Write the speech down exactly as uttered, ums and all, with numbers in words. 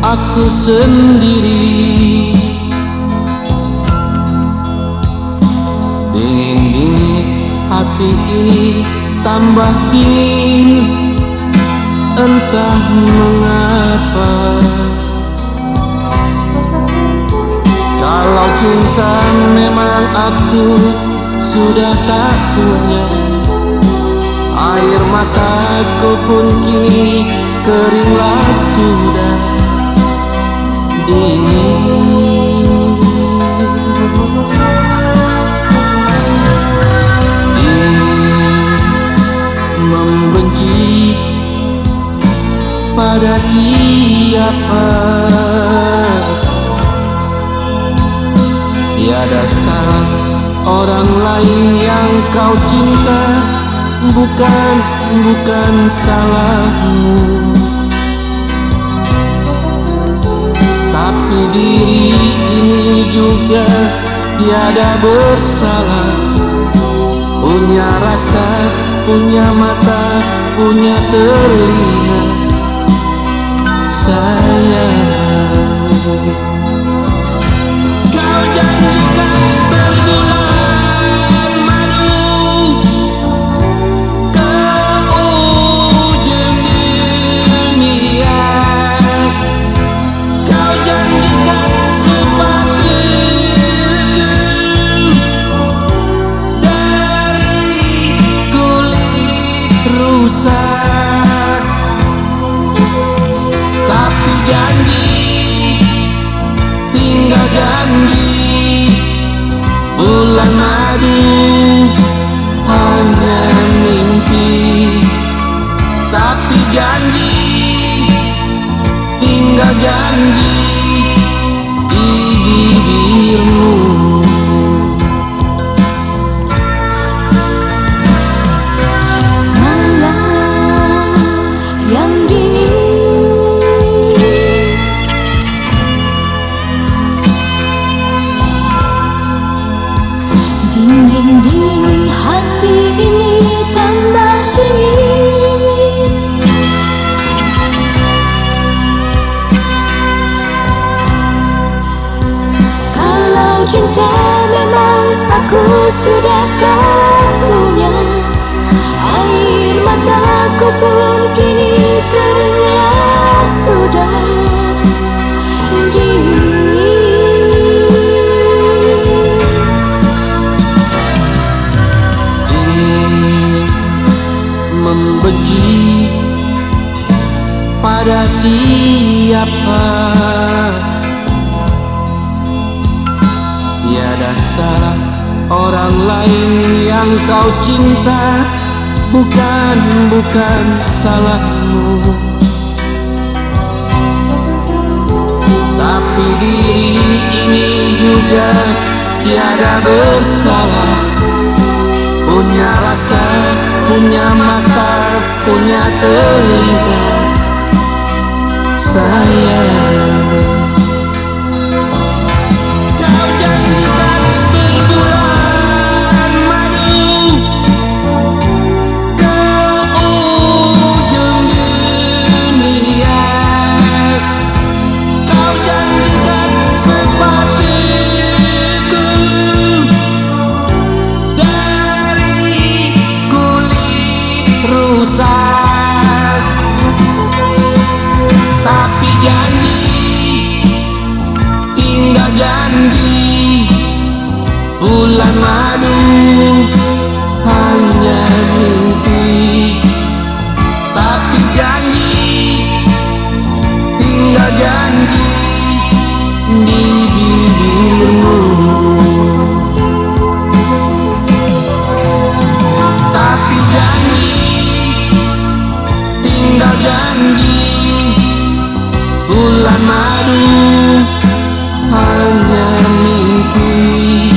aku sendiri. Dingin-dingin hati ini tambah dingin, entah mengapa. Kalau cinta memang aku sudah tak punya, air mataku pun kini keringlah sudah dingin. Membenci pada siapa, tiada salah orang lain yang kau cinta, bukan, bukan salahmu. Tapi diri ini juga tiada bersalah, punya rasa, punya mata, punya telinga, sayang. Kau janjikan berbulan madu ke ujung dunia, kau janjikan sepatuku dari kulit rusak. Tapi janji tinggal janji, bulan madu hanya mimpi. Tapi janji tinggal janji di bibirmu. Malam yang dingin, dingin-dingin hati ini tambah dingin. Kalau cinta memang aku sudah tak punya, air mataku pun kini keringlah sudah dingin. Membenci pada siapa, tiada salah orang lain yang kau cinta, bukan, bukan salahmu. Tapi diri ini juga tiada bersalah, punya rasa, punya mata, punya telinga, sayang. Kau janjikan berbulan madu ke ujung dunia, kau janjikan sepatuku dari rusak. Tapi janji tinggal janji, bulan madu hanya mimpi. Tapi janji tinggal janji di bibirmu. Tapi janji tinggal janji, bulan madu hanya mimpi.